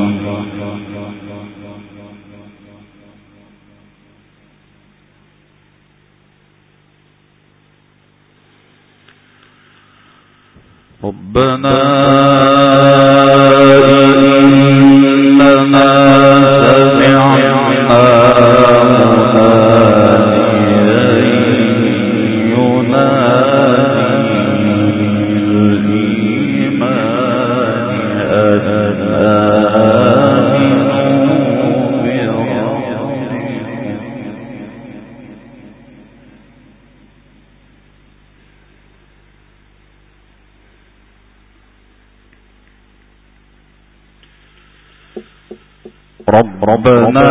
ربنا إننا سمعنا ربنا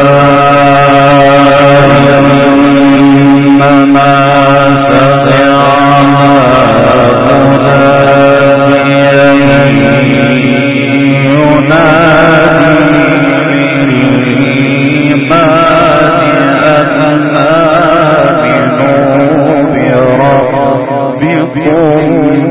إننا سمعنا مناديا ينادي بالإيمان أن آمنوا بربكم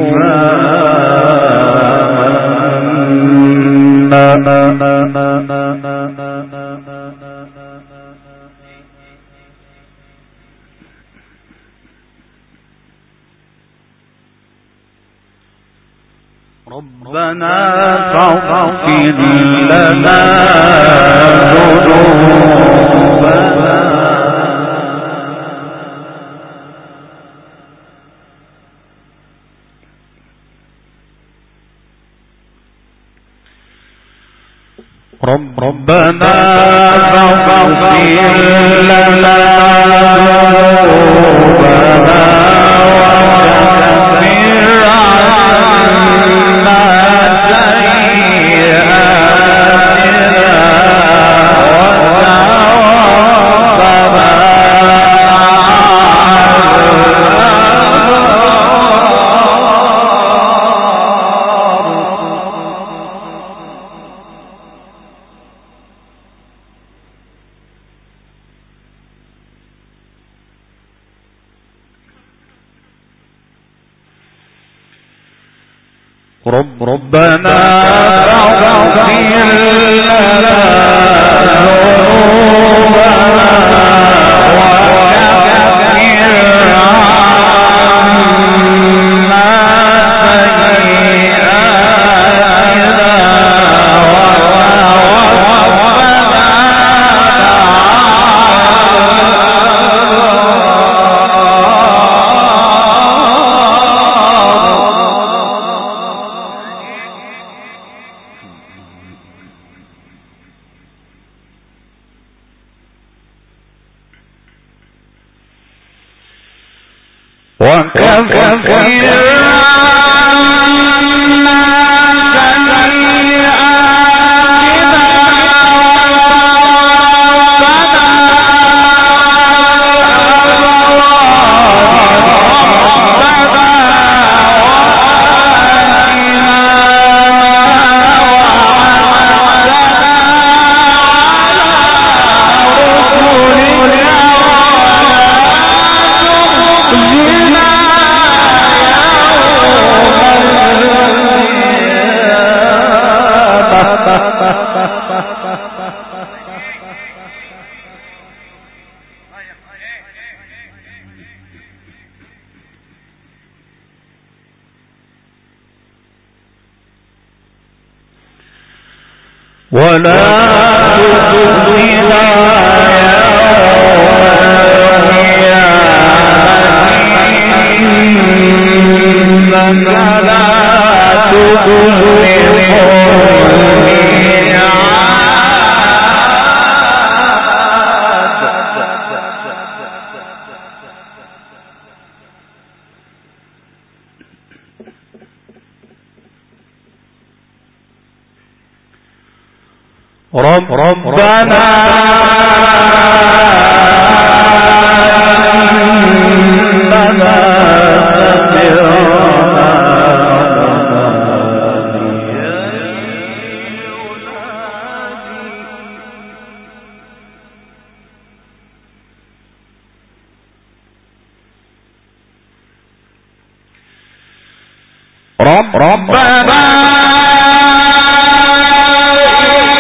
ربنا فاغفر لنا ذنوبنا ربنا فاغفر لنا ذنوبنا ربنا فاغفر لنا ذنوبنا وكفر عنا سيئاتنا ولا تخزنا إنك لا تخلف ربنا إننا سمعنا ربنا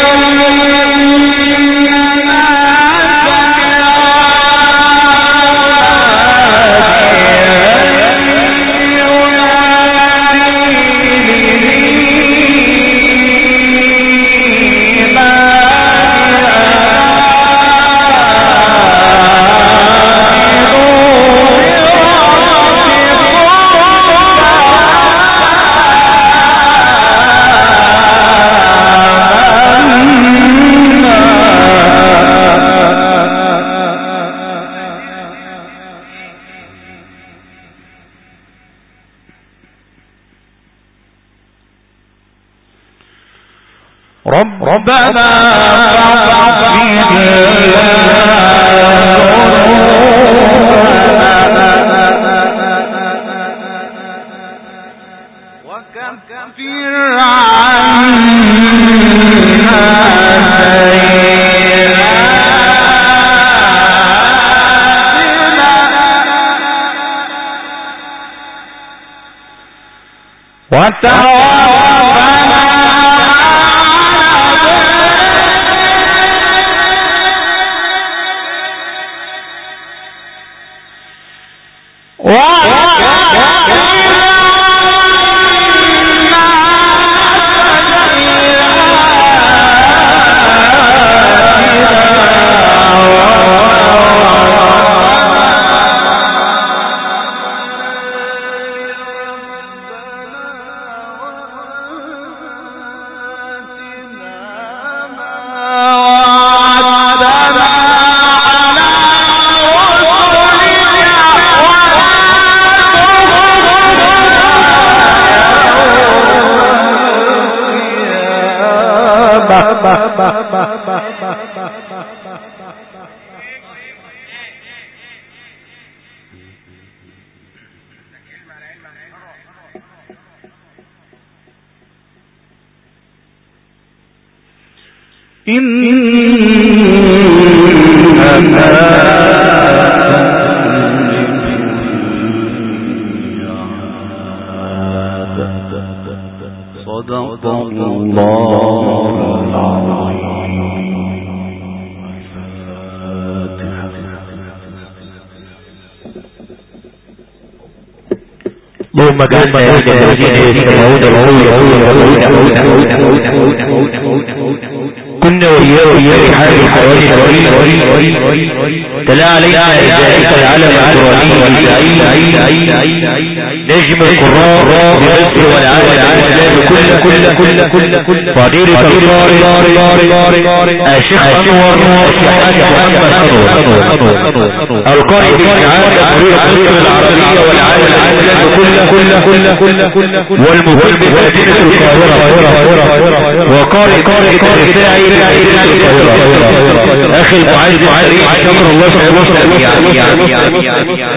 ربنا فاغفر اللهم اجعلنا يا الذين يستمعون القول كنا وإياه حال القرآن تلا علينا ذلك العلم القرآني نجم القراء بمصر والعالم الإسلامي كل فضيلة القارئ الشيخ أنور القارئ بالإعادة فريق مصر العربية والعالم الإسلامي والمفيد بمدينة القاهرة وقارئ الرفاعي بمدينة القاهرة. أخي المعز الكريم شكر الله سبحانه وتعالى. والمفيد بمدينة القاهرة. وقارئ قارئ الرفاعي بمدينة القاهرة. أخي المعز الكريم شكر الله سبحانه وتعالى. والمفيد بمدينة القاهرة. أخي المعز الكريم شكر الله سبحانه وتعالى.